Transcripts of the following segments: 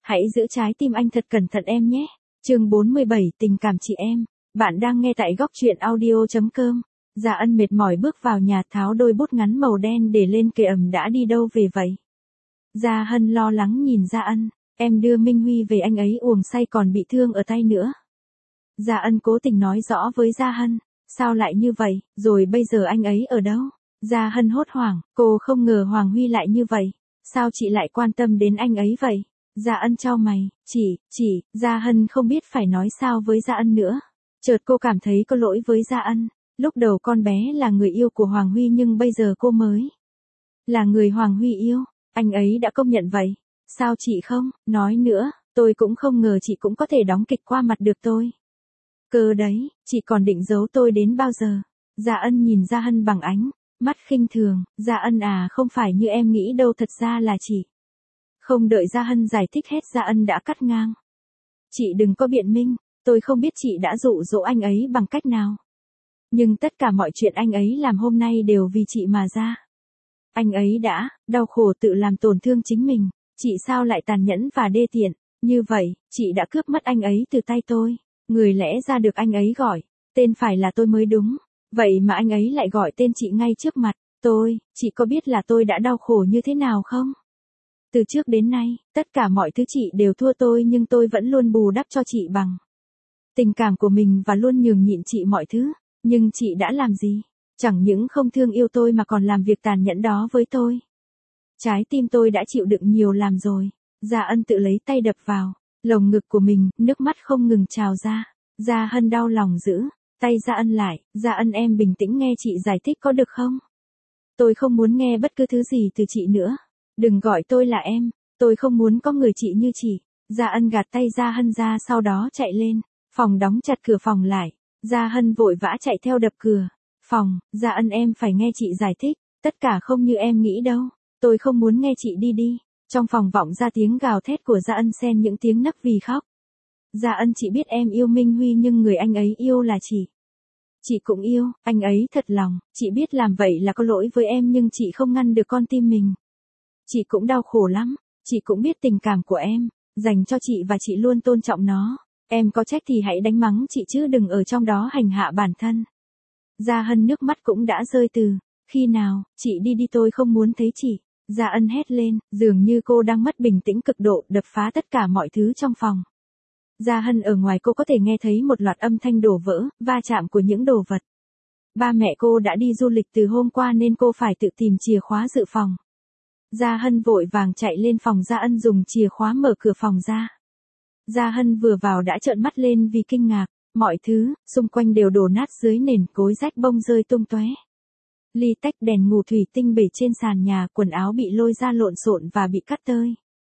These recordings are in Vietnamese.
Hãy giữ trái tim anh thật cẩn thận em nhé. Chương 47 Tình cảm chị em. Bạn đang nghe tại góc truyện audio.com. Dạ Ân mệt mỏi bước vào nhà tháo đôi bút ngắn màu đen để lên kệ đã đi đâu về vậy? Gia Hân lo lắng nhìn Gia Ân. Em đưa Minh Huy về, anh ấy uống say còn bị thương ở tay nữa. Gia Ân cố tình nói rõ với Gia Hân. Sao lại như vậy, rồi bây giờ anh ấy ở đâu? Gia Hân hốt hoảng, cô không ngờ Hoàng Huy lại như vậy. Sao chị lại quan tâm đến anh ấy vậy? Gia Ân chau mày, Gia Hân không biết phải nói sao với Gia Ân nữa. Chợt cô cảm thấy có lỗi với Gia Ân. Lúc đầu con bé là người yêu của Hoàng Huy nhưng bây giờ cô mới là người Hoàng Huy yêu. Anh ấy đã công nhận vậy. Sao chị không nói nữa, tôi cũng không ngờ chị cũng có thể đóng kịch qua mặt được tôi. Cơ đấy, chị còn định giấu tôi đến bao giờ? Gia Ân nhìn Gia Hân bằng ánh mắt khinh thường. Gia Ân à, không phải như em nghĩ đâu, thật ra là chị. Không đợi Gia Hân giải thích hết, Gia Ân đã cắt ngang. Chị đừng có biện minh, tôi không biết chị đã dụ dỗ anh ấy bằng cách nào. Nhưng tất cả mọi chuyện anh ấy làm hôm nay đều vì chị mà ra. Anh ấy đã đau khổ tự làm tổn thương chính mình. Chị sao lại tàn nhẫn và đê tiện như vậy? Chị đã cướp mất anh ấy từ tay tôi. Người lẽ ra được anh ấy gọi tên phải là tôi mới đúng. Vậy mà anh ấy lại gọi tên chị ngay trước mặt tôi. Chị có biết là tôi đã đau khổ như thế nào không? Từ trước đến nay, tất cả mọi thứ chị đều thua tôi, nhưng tôi vẫn luôn bù đắp cho chị bằng tình cảm của mình và luôn nhường nhịn chị mọi thứ. Nhưng chị đã làm gì? Chẳng những không thương yêu tôi mà còn làm việc tàn nhẫn đó với tôi. Trái tim tôi đã chịu đựng nhiều làm rồi. Gia Ân tự lấy tay đập vào lồng ngực của mình, nước mắt không ngừng trào ra. Gia Hân đau lòng giữ tay Gia Ân lại. Gia Ân, em bình tĩnh nghe chị giải thích có được không? Tôi không muốn nghe bất cứ thứ gì từ chị nữa. Đừng gọi tôi là em. Tôi không muốn có người chị như chị. Gia Ân gạt tay Gia Hân ra, sau đó chạy lên phòng đóng chặt cửa phòng lại. Gia Hân vội vã chạy theo đập cửa phòng. Gia Ân, em phải nghe chị giải thích. Tất cả không như em nghĩ đâu. Tôi không muốn nghe, chị đi. Trong phòng vọng ra tiếng gào thét của Gia Ân xen những tiếng nấc vì khóc. Gia Ân, chị biết em yêu Minh Huy nhưng người anh ấy yêu là chị. Chị cũng yêu anh ấy thật lòng. Chị biết làm vậy là có lỗi với em nhưng chị không ngăn được con tim mình. Chị cũng đau khổ lắm. Chị cũng biết tình cảm của em dành cho chị và chị luôn tôn trọng nó. Em có trách thì hãy đánh mắng chị chứ đừng ở trong đó hành hạ bản thân. Gia Hân nước mắt cũng đã rơi từ khi nào? Chị đi, tôi không muốn thấy chị. Gia Ân hét lên, dường như cô đang mất bình tĩnh cực độ, đập phá tất cả mọi thứ trong phòng. Gia Hân ở ngoài cô có thể nghe thấy một loạt âm thanh đổ vỡ, va chạm của những đồ vật. Ba mẹ cô đã đi du lịch từ hôm qua nên cô phải tự tìm chìa khóa dự phòng. Gia Hân vội vàng chạy lên phòng Gia Ân dùng chìa khóa mở cửa phòng ra. Gia Hân vừa vào đã trợn mắt lên vì kinh ngạc. Mọi thứ xung quanh đều đổ nát dưới nền, gối rách bông rơi tung tóe. Ly tách đèn ngủ thủy tinh bể trên sàn nhà, quần áo bị lôi ra lộn xộn và bị cắt tơi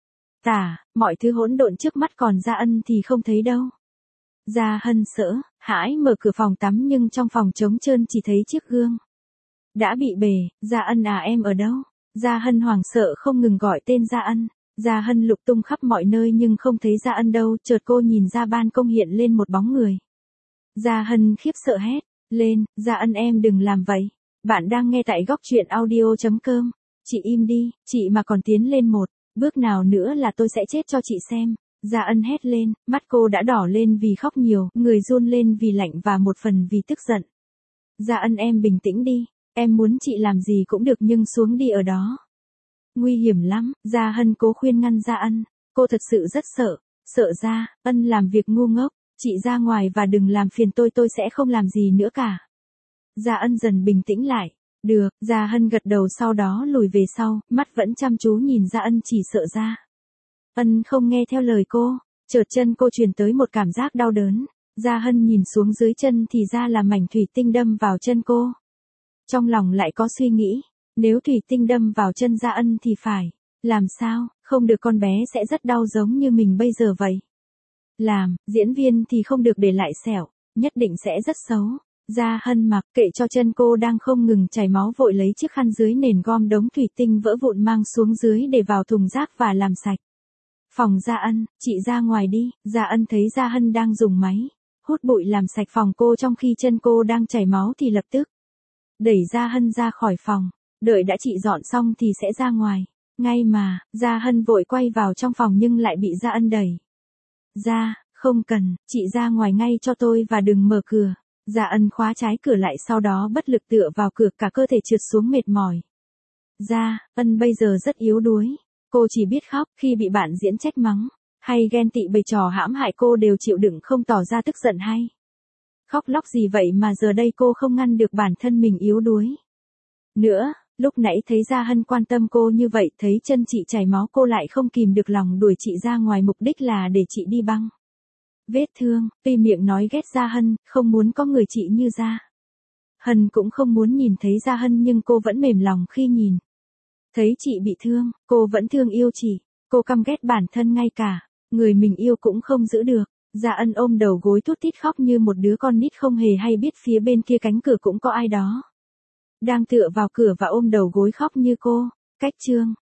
mọi thứ hỗn độn trước mắt, còn Gia Ân thì không thấy đâu. Gia Hân sợ hãi mở cửa phòng tắm nhưng trong phòng trống trơn, chỉ thấy chiếc gương đã bị bể. Gia Ân à, em ở đâu? Gia Hân hoảng sợ không ngừng gọi tên Gia Ân. Gia Hân lục tung khắp mọi nơi nhưng không thấy Gia Ân đâu. Chợt cô nhìn ra ban công hiện lên một bóng người. Gia Hân khiếp sợ hét lên, Gia Ân em đừng làm vậy. Bạn đang nghe tại góc truyện audio.com. Chị im đi, chị mà còn tiến lên một bước nào nữa là tôi sẽ chết cho chị xem. Gia Ân hét lên, mắt cô đã đỏ lên vì khóc nhiều, người run lên vì lạnh và một phần vì tức giận. Gia Ân em bình tĩnh đi, em muốn chị làm gì cũng được nhưng xuống đi ở đó. Nguy hiểm lắm. Gia Hân cố khuyên ngăn Gia Ân. Cô thật sự rất sợ Gia Ân làm việc ngu ngốc. Chị ra ngoài và đừng làm phiền tôi sẽ không làm gì nữa cả. Gia Ân dần bình tĩnh lại. Được, Gia Hân gật đầu, sau đó lùi về sau, mắt vẫn chăm chú nhìn Gia Ân, chỉ sợ Gia Ân không nghe theo lời cô. Chợt chân cô truyền tới một cảm giác đau đớn. Gia Hân nhìn xuống dưới chân thì ra là mảnh thủy tinh đâm vào chân cô. Trong lòng lại có suy nghĩ, nếu thủy tinh đâm vào chân Gia Ân thì phải làm sao? Không được, con bé sẽ rất đau giống như mình bây giờ vậy. Làm diễn viên thì không được để lại sẹo, nhất định sẽ rất xấu. Gia Hân mặc kệ cho chân cô đang không ngừng chảy máu, vội lấy chiếc khăn dưới nền gom đống thủy tinh vỡ vụn mang xuống dưới để vào thùng rác và làm sạch phòng Gia Ân. Chị ra ngoài đi. Gia Ân thấy Gia Hân đang dùng máy hút bụi làm sạch phòng cô trong khi chân cô đang chảy máu thì lập tức đẩy Gia Hân ra khỏi phòng. Đợi đã chị dọn xong thì sẽ ra ngoài. Ngay mà, Gia Hân vội quay vào trong phòng nhưng lại bị Gia Ân đẩy ra, không cần, chị ra ngoài ngay cho tôi và đừng mở cửa. Gia Ân khóa trái cửa lại sau đó bất lực tựa vào cửa, cả cơ thể trượt xuống mệt mỏi. Gia Ân bây giờ rất yếu đuối, cô chỉ biết khóc, khi bị bạn diễn trách mắng, hay ghen tị bày trò hãm hại cô đều chịu đựng không tỏ ra tức giận hay khóc lóc gì vậy mà giờ đây cô không ngăn được bản thân mình yếu đuối nữa. Lúc nãy thấy Gia Hân quan tâm cô như vậy, thấy chân chị chảy máu cô lại không kìm được lòng đuổi chị ra ngoài, mục đích là để chị đi băng vết thương. Tuy miệng nói ghét Gia Hân, không muốn có người chị như Gia Hân cũng không muốn nhìn thấy Gia Hân, nhưng cô vẫn mềm lòng khi nhìn thấy chị bị thương, cô vẫn thương yêu chị. Cô căm ghét bản thân ngay cả người mình yêu cũng không giữ được. Gia Ân ôm đầu gối thút thít khóc như một đứa con nít, không hề hay biết phía bên kia cánh cửa cũng có ai đó đang tựa vào cửa và ôm đầu gối khóc như cô. Cách chương